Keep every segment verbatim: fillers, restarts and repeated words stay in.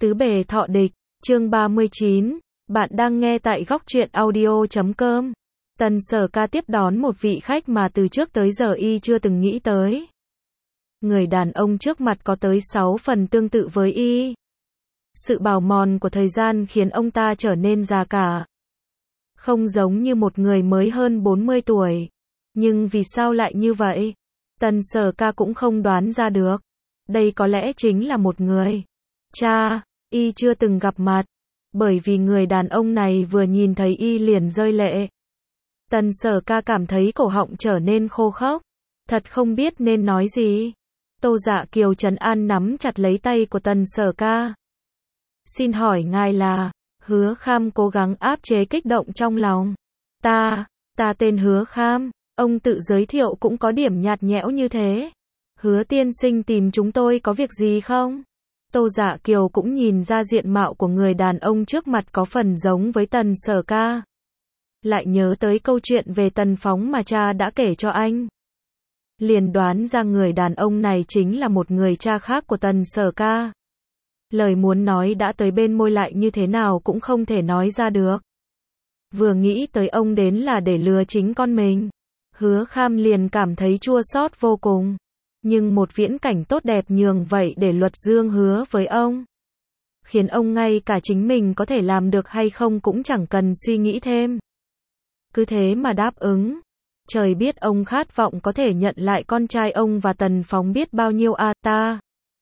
Tứ bề thọ địch, chương ba mươi chín, bạn đang nghe tại góc truyện audio chấm com. Tần Sở Ca tiếp đón một vị khách mà từ trước tới giờ y chưa từng nghĩ tới. Người đàn ông trước mặt có tới sáu phần tương tự với y. Sự bào mòn của thời gian khiến ông ta trở nên già cả. Không giống như một người mới hơn bốn mươi tuổi. Nhưng vì sao lại như vậy? Tần Sở Ca cũng không đoán ra được. Đây có lẽ chính là một người cha, y chưa từng gặp mặt. Bởi vì người đàn ông này vừa nhìn thấy y liền rơi lệ. Tần Sở Ca cảm thấy cổ họng trở nên khô khốc. Thật không biết nên nói gì. Tô Dạ Kiều trấn an nắm chặt lấy tay của Tần Sở Ca. Xin hỏi ngài là? Hứa Kham cố gắng áp chế kích động trong lòng. Ta, ta tên Hứa Kham. Ông tự giới thiệu cũng có điểm nhạt nhẽo như thế. Hứa tiên sinh tìm chúng tôi có việc gì không? Tô Dạ Kiều cũng nhìn ra diện mạo của người đàn ông trước mặt có phần giống với Tần Sở Ca. Lại nhớ tới câu chuyện về Tần Phóng mà cha đã kể cho anh. Liền đoán ra người đàn ông này chính là một người cha khác của Tần Sở Ca. Lời muốn nói đã tới bên môi lại như thế nào cũng không thể nói ra được. Vừa nghĩ tới ông đến là để lừa chính con mình. Hứa Kham liền cảm thấy chua xót vô cùng. Nhưng một viễn cảnh tốt đẹp nhường vậy để Luật Dương hứa với ông. Khiến ông ngay cả chính mình có thể làm được hay không cũng chẳng cần suy nghĩ thêm. Cứ thế mà đáp ứng. Trời biết ông khát vọng có thể nhận lại con trai ông và Tần Phóng biết bao nhiêu à ta.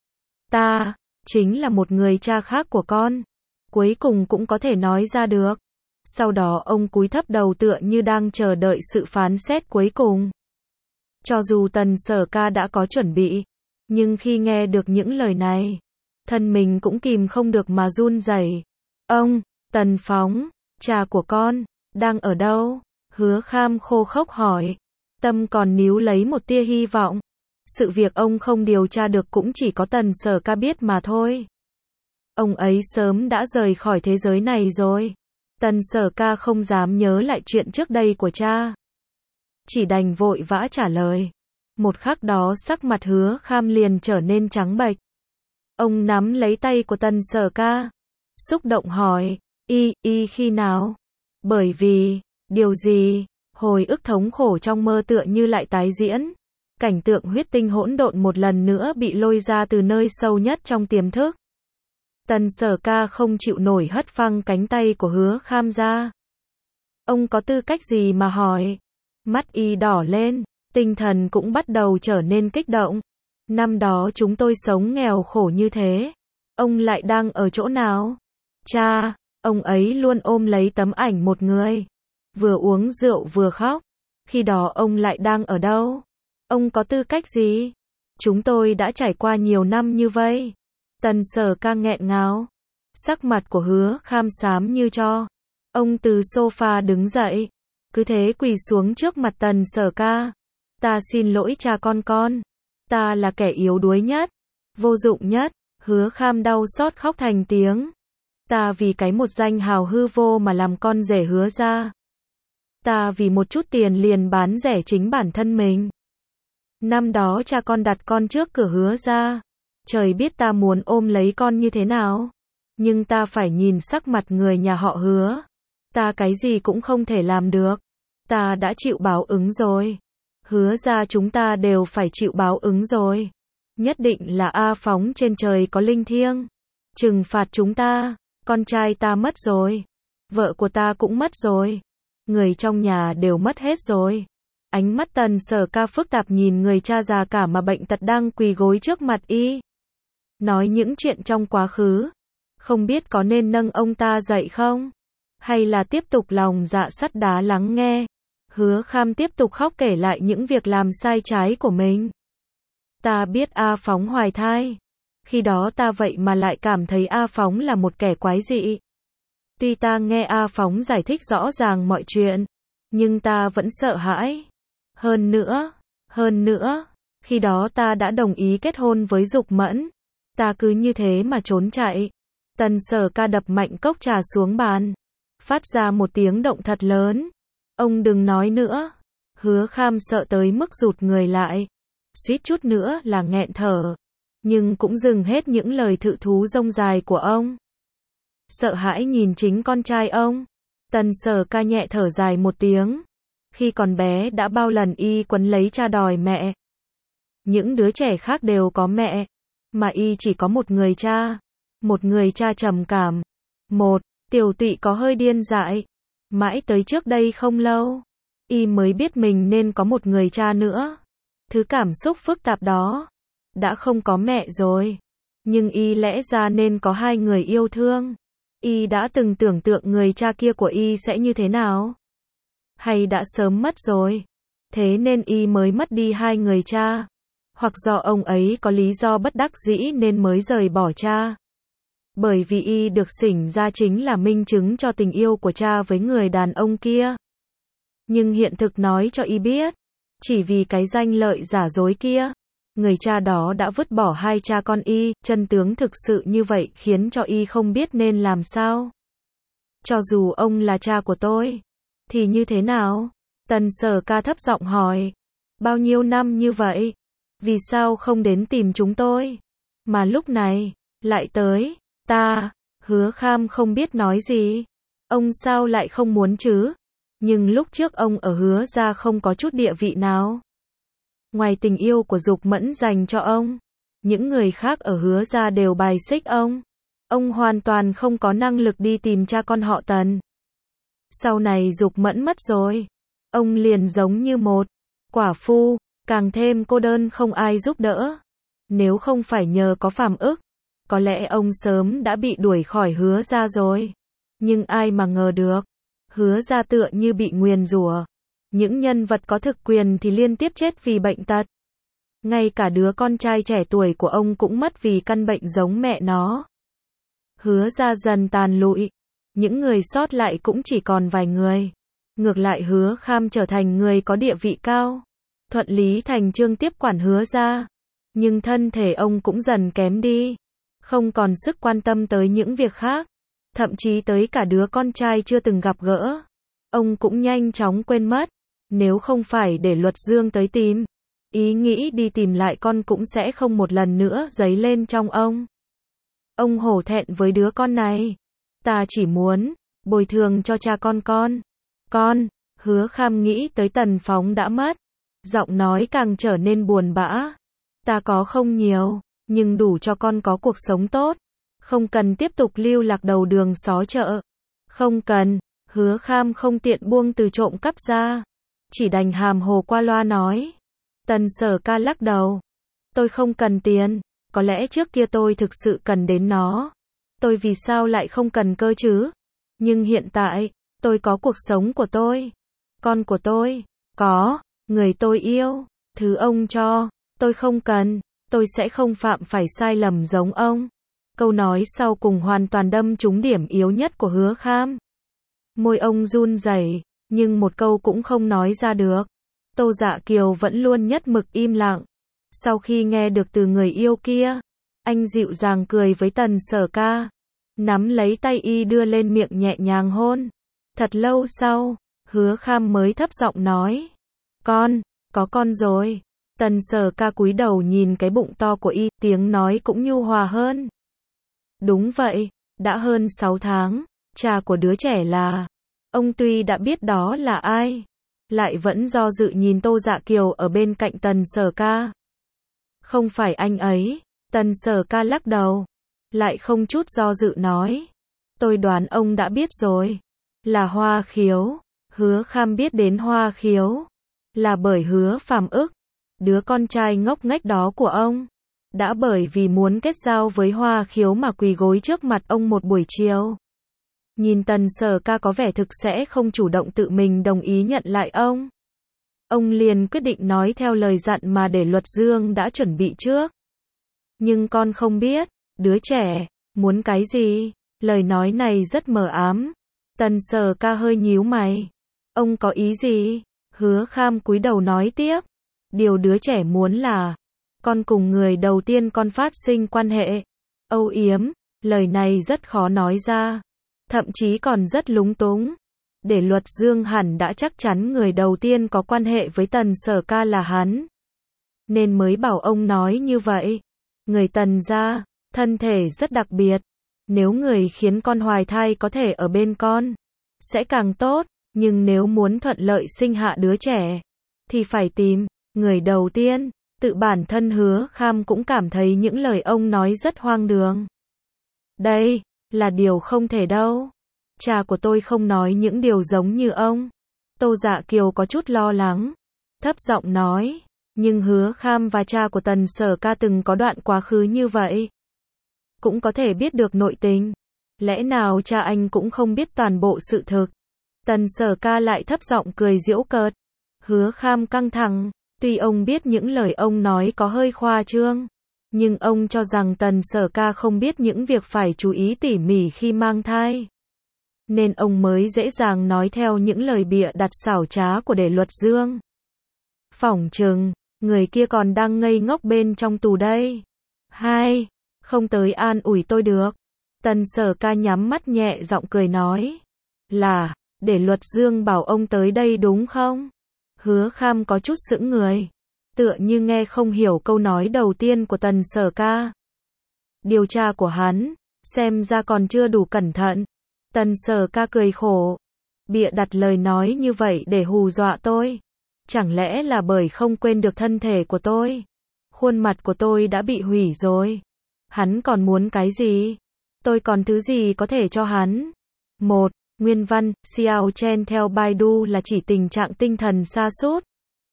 Ta, chính là một người cha khác của con. Cuối cùng cũng có thể nói ra được. Sau đó ông cúi thấp đầu tựa như đang chờ đợi sự phán xét cuối cùng. Cho dù Tần Sở Ca đã có chuẩn bị, nhưng khi nghe được những lời này, thân mình cũng kìm không được mà run rẩy. Ông, Tần Phóng, cha của con, đang ở đâu? Hứa Kham khô khốc hỏi. Tâm còn níu lấy một tia hy vọng. Sự việc ông không điều tra được cũng chỉ có Tần Sở Ca biết mà thôi. Ông ấy sớm đã rời khỏi thế giới này rồi. Tần Sở Ca không dám nhớ lại chuyện trước đây của cha. Chỉ đành vội vã trả lời. Một khắc đó sắc mặt Hứa Kham liền trở nên trắng bệch. Ông nắm lấy tay của Tần Sở Ca. Xúc động hỏi. Y, y khi nào? Bởi vì, điều gì? Hồi ức thống khổ trong mơ tựa như lại tái diễn. Cảnh tượng huyết tinh hỗn độn một lần nữa bị lôi ra từ nơi sâu nhất trong tiềm thức. Tần Sở Ca không chịu nổi hất phăng cánh tay của Hứa Kham ra. Ông có tư cách gì mà hỏi? Mắt y đỏ lên, tinh thần cũng bắt đầu trở nên kích động. Năm đó chúng tôi sống nghèo khổ như thế. Ông lại đang ở chỗ nào? Cha, ông ấy luôn ôm lấy tấm ảnh một người. Vừa uống rượu vừa khóc. Khi đó ông lại đang ở đâu? Ông có tư cách gì? Chúng tôi đã trải qua nhiều năm như vậy. Tần Sở Ca nghẹn ngào. Sắc mặt của Hứa Kham xám như tro. Ông từ sofa đứng dậy. Cứ thế quỳ xuống trước mặt Tần Sở Ca. Ta xin lỗi cha con con. Ta là kẻ yếu đuối nhất. Vô dụng nhất. Hứa Kham đau xót khóc thành tiếng. Ta vì cái một danh hào hư vô mà làm con rể Hứa ra. Ta vì một chút tiền liền bán rẻ chính bản thân mình. Năm đó cha con đặt con trước cửa Hứa ra. Trời biết ta muốn ôm lấy con như thế nào. Nhưng ta phải nhìn sắc mặt người nhà họ Hứa. Ta cái gì cũng không thể làm được. Ta đã chịu báo ứng rồi. Hứa ra chúng ta đều phải chịu báo ứng rồi. Nhất định là A Phóng trên trời có linh thiêng. Trừng phạt chúng ta. Con trai ta mất rồi. Vợ của ta cũng mất rồi. Người trong nhà đều mất hết rồi. Ánh mắt Tần Sở Ca phức tạp nhìn người cha già cả mà bệnh tật đang quỳ gối trước mặt y. Nói những chuyện trong quá khứ. Không biết có nên nâng ông ta dậy không? Hay là tiếp tục lòng dạ sắt đá lắng nghe? Hứa Kham tiếp tục khóc kể lại những việc làm sai trái của mình. Ta biết A Phóng hoài thai. Khi đó ta vậy mà lại cảm thấy A Phóng là một kẻ quái dị. Tuy ta nghe A Phóng giải thích rõ ràng mọi chuyện, nhưng ta vẫn sợ hãi. Hơn nữa, hơn nữa, khi đó ta đã đồng ý kết hôn với Dục Mẫn. Ta cứ như thế mà trốn chạy. Tần Sở Ca đập mạnh cốc trà xuống bàn. Phát ra một tiếng động thật lớn. Ông đừng nói nữa. Hứa Kham sợ tới mức rụt người lại. Suýt chút nữa là nghẹn thở. nhưng cũng dừng hết những lời thự thú rông dài của ông. Sợ hãi nhìn chính con trai ông, Tần Sở Ca nhẹ thở dài một tiếng. Khi còn bé đã bao lần y quấn lấy cha đòi mẹ. Những đứa trẻ khác đều có mẹ, mà y chỉ có một người cha. Một người cha trầm cảm. Một, tiểu tụy có hơi điên dại. Mãi tới trước đây không lâu, y mới biết mình nên có một người cha nữa. Thứ cảm xúc phức tạp đó, đã không có mẹ rồi. Nhưng y lẽ ra nên có hai người yêu thương. Y đã từng tưởng tượng người cha kia của y sẽ như thế nào? Hay đã sớm mất rồi? Thế nên y mới mất đi hai người cha. Hoặc do ông ấy có lý do bất đắc dĩ nên mới rời bỏ cha. Bởi vì y được sinh ra chính là minh chứng cho tình yêu của cha với người đàn ông kia. Nhưng hiện thực nói cho y biết, chỉ vì cái danh lợi giả dối kia, người cha đó đã vứt bỏ hai cha con y. Chân tướng thực sự như vậy khiến cho y không biết nên làm sao. Cho dù ông là cha của tôi, thì như thế nào? Tần Sở Ca thấp giọng hỏi. Bao nhiêu năm như vậy? Vì sao không đến tìm chúng tôi? Mà lúc này, lại tới, ta, Hứa Kham không biết nói gì. Ông sao lại không muốn chứ? Nhưng lúc trước ông ở Hứa gia không có chút địa vị nào. Ngoài tình yêu của Dục Mẫn dành cho ông, những người khác ở Hứa gia đều bài xích ông. Ông hoàn toàn không có năng lực đi tìm cha con họ Tần. Sau này Dục Mẫn mất rồi, ông liền giống như một quả phu, càng thêm cô đơn không ai giúp đỡ. Nếu không phải nhờ có Phàm Ức, có lẽ ông sớm đã bị đuổi khỏi Hứa gia rồi. Nhưng ai mà ngờ được, Hứa gia tựa như bị nguyền rủa. Những nhân vật có thực quyền thì liên tiếp chết vì bệnh tật. Ngay cả đứa con trai trẻ tuổi của ông cũng mất vì căn bệnh giống mẹ nó. Hứa gia dần tàn lụi. Những người sót lại cũng chỉ còn vài người. Ngược lại Hứa Kham trở thành người có địa vị cao. Thuận lý thành chương tiếp quản Hứa gia. Nhưng thân thể ông cũng dần kém đi. Không còn sức quan tâm tới những việc khác. Thậm chí tới cả đứa con trai chưa từng gặp gỡ. Ông cũng nhanh chóng quên mất. Nếu không phải để Luật Dương tới tìm, ý nghĩ đi tìm lại con cũng sẽ không một lần nữa dấy lên trong ông. Ông hổ thẹn với đứa con này. Ta chỉ muốn bồi thường cho cha con con. Con, Hứa Kham nghĩ tới Tần Phóng đã mất. Giọng nói càng trở nên buồn bã. Ta có không nhiều, nhưng đủ cho con có cuộc sống tốt. Không cần tiếp tục lưu lạc đầu đường xó chợ. Không cần, Hứa Kham không tiện buông từ trộm cắp ra. Chỉ đành hàm hồ qua loa nói. Tần Sở Ca lắc đầu. Tôi không cần tiền, có lẽ trước kia tôi thực sự cần đến nó. Tôi vì sao lại không cần cơ chứ? Nhưng hiện tại, tôi có cuộc sống của tôi. Con của tôi, có, người tôi yêu, thứ ông cho, tôi không cần, tôi sẽ không phạm phải sai lầm giống ông. Câu nói sau cùng hoàn toàn đâm trúng điểm yếu nhất của Hứa Kham. Môi ông run rẩy, nhưng một câu cũng không nói ra được. Tô Dạ Kiều vẫn luôn nhất mực im lặng. Sau khi nghe được từ người yêu kia, anh dịu dàng cười với Tần Sở Ca, nắm lấy tay y đưa lên miệng nhẹ nhàng hôn. Thật lâu sau, Hứa Kham mới thấp giọng nói. Con, có con rồi. Tần Sở Ca cúi đầu nhìn cái bụng to của y, tiếng nói cũng nhu hòa hơn. Đúng vậy, đã hơn sáu tháng, cha của đứa trẻ là... Ông tuy đã biết đó là ai, lại vẫn do dự nhìn Tô Dạ Kiều ở bên cạnh Tần Sở Ca. Không phải anh ấy. Tần Sở Ca lắc đầu, lại không chút do dự nói. Tôi đoán ông đã biết rồi. Là Hoa Khiếu. Hứa Kham biết đến Hoa Khiếu là bởi Hứa Phàm Ức, đứa con trai ngốc nghếch đó của ông, đã bởi vì muốn kết giao với Hoa Khiếu mà quỳ gối trước mặt ông một buổi chiều. Nhìn Tần Sở Ca có vẻ thực sẽ không chủ động tự mình đồng ý nhận lại ông. Ông liền quyết định nói theo lời dặn mà để Luật Dương đã chuẩn bị trước. Nhưng con không biết, đứa trẻ, muốn cái gì? Lời nói này rất mờ ám. Tần Sở Ca hơi nhíu mày. Ông có ý gì? Hứa Kham cúi đầu nói tiếp. Điều đứa trẻ muốn là, con cùng người đầu tiên con phát sinh quan hệ. Âu yếm, lời này rất khó nói ra. Thậm chí còn rất lúng túng. Để Luật Dương hẳn đã chắc chắn người đầu tiên có quan hệ với Tần Sở Ca là hắn. Nên mới bảo ông nói như vậy. Người Tần gia, thân thể rất đặc biệt. Nếu người khiến con hoài thai có thể ở bên con, sẽ càng tốt. Nhưng nếu muốn thuận lợi sinh hạ đứa trẻ, thì phải tìm người đầu tiên. Tự bản thân Hứa Kham cũng cảm thấy những lời ông nói rất hoang đường. Đây là điều không thể đâu. Cha của tôi không nói những điều giống như ông. Tô Dạ Kiều có chút lo lắng, thấp giọng nói. Nhưng Hứa Kham và cha của Tần Sở Ca từng có đoạn quá khứ như vậy. Cũng có thể biết được nội tình. Lẽ nào cha anh cũng không biết toàn bộ sự thực? Tần Sở Ca lại thấp giọng cười giễu cợt. Hứa Kham căng thẳng. Tuy ông biết những lời ông nói có hơi khoa trương, nhưng ông cho rằng Tần Sở Ca không biết những việc phải chú ý tỉ mỉ khi mang thai. Nên ông mới dễ dàng nói theo những lời bịa đặt xảo trá của Để Luật Dương. Phỏng chừng, người kia còn đang ngây ngốc bên trong tù đây. Hai, không tới an ủi tôi được. Tần Sở Ca nhắm mắt nhẹ giọng cười nói. Là, Để Luật Dương bảo ông tới đây đúng không? Hứa Kham có chút sững người, tựa như nghe không hiểu câu nói đầu tiên của Tần Sở Ca. Điều tra của hắn, xem ra còn chưa đủ cẩn thận. Tần Sở Ca cười khổ, bịa đặt lời nói như vậy để hù dọa tôi. Chẳng lẽ là bởi không quên được thân thể của tôi? Khuôn mặt của tôi đã bị hủy rồi. Hắn còn muốn cái gì? Tôi còn thứ gì có thể cho hắn? Một. Nguyên văn, Xiao Chen theo Baidu là chỉ tình trạng tinh thần sa sút,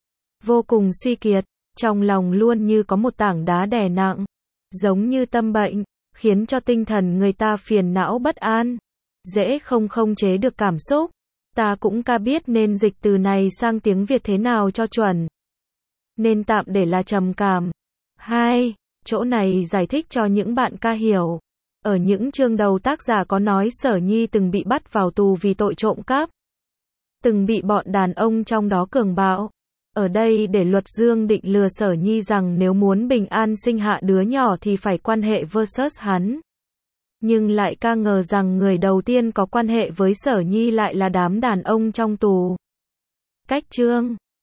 vô cùng suy kiệt, trong lòng luôn như có một tảng đá đè nặng, giống như tâm bệnh, khiến cho tinh thần người ta phiền não bất an, dễ không khống chế được cảm xúc. Ta cũng ca biết nên dịch từ này sang tiếng Việt thế nào cho chuẩn. Nên tạm để là trầm cảm. Hai. Chỗ này giải thích cho những bạn ca hiểu. Ở những chương đầu tác giả có nói Sở Nhi từng bị bắt vào tù vì tội trộm cắp. Từng bị bọn đàn ông trong đó cường bạo. Ở đây Để Luật Dương định lừa Sở Nhi rằng nếu muốn bình an sinh hạ đứa nhỏ thì phải quan hệ versus hắn. Nhưng lại ca ngờ rằng người đầu tiên có quan hệ với Sở Nhi lại là đám đàn ông trong tù. Cách chương